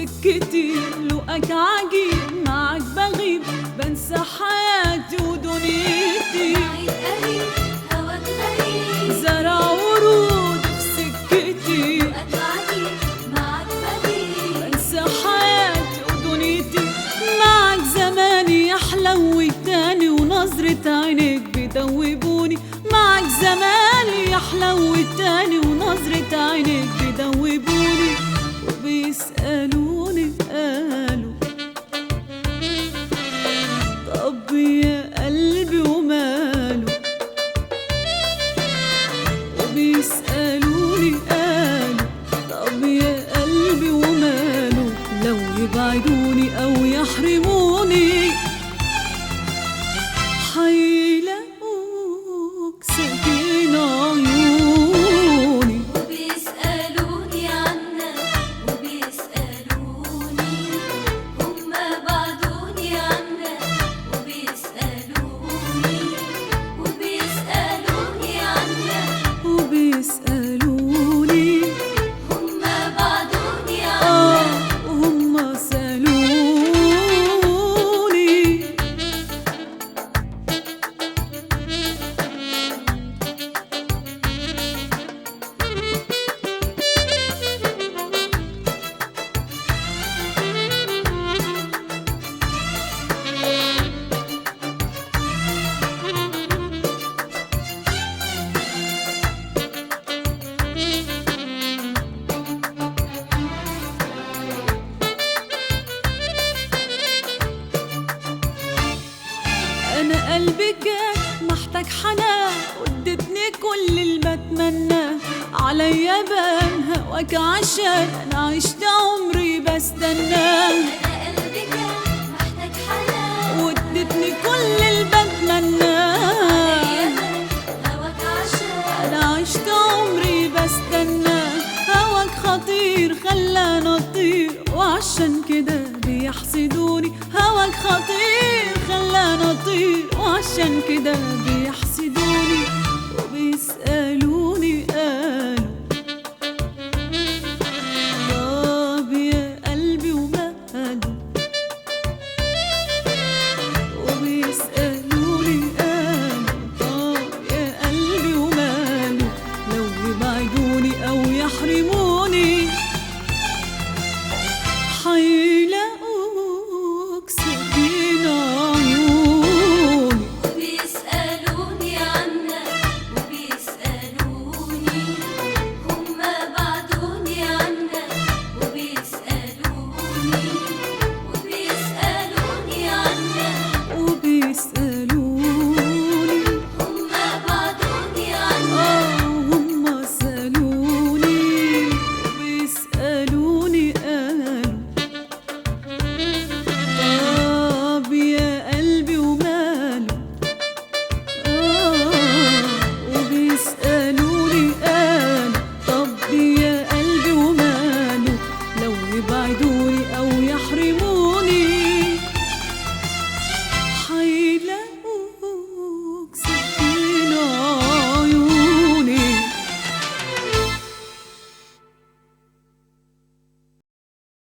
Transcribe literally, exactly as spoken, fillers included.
سكتي، لقاك عجيب معاك بغيب، بنسى حياتي ودنيتي. بعيد قريب هواك غريب، زرع ورود في سكتي، لقاك عجيب معاك بغيب، بنسى حياتي ودنيتي. معاك زماني يحلو تاني، ونظرة عينيك بيدوبوني. معاك زماني يحلو تاني، ونظرة عينيك بيدوبوني. وبيسألوني قالوا طب يا قلبي وماله، وبيسألوني قالوا طب يا قلبي وماله، لو يبعدوني أو يحرموني حيلاقوك ساكن عيوني. وبيسألوني عنك وبيسألوني، هما بعدوني عنك وبيسألوني، وبيسألوني عنك وبيسألوني هما بعدوني آه عنك. وهم سألوني. أنا قلبي كان محتاج حنان، وادتني كل اللي بتمناه. عليا بان هواك عشان أنا عشت عمري بستناه. أنا قلبي كان محتاج حنان، وادتني كل اللي بتمناه. هواك عشان أنا عشت عمري بستناه. هواك خطير خلاني أطير، وعشان كده بيحسدوني. هواك خطير خلاني أطير، وعشان كده بيحسدوني. وبيسألوني قالوا طب يا قلبي وماله، وبيسألوني قالوا طب يا قلبي وماله، لو يبعدوني أو يحرموني حي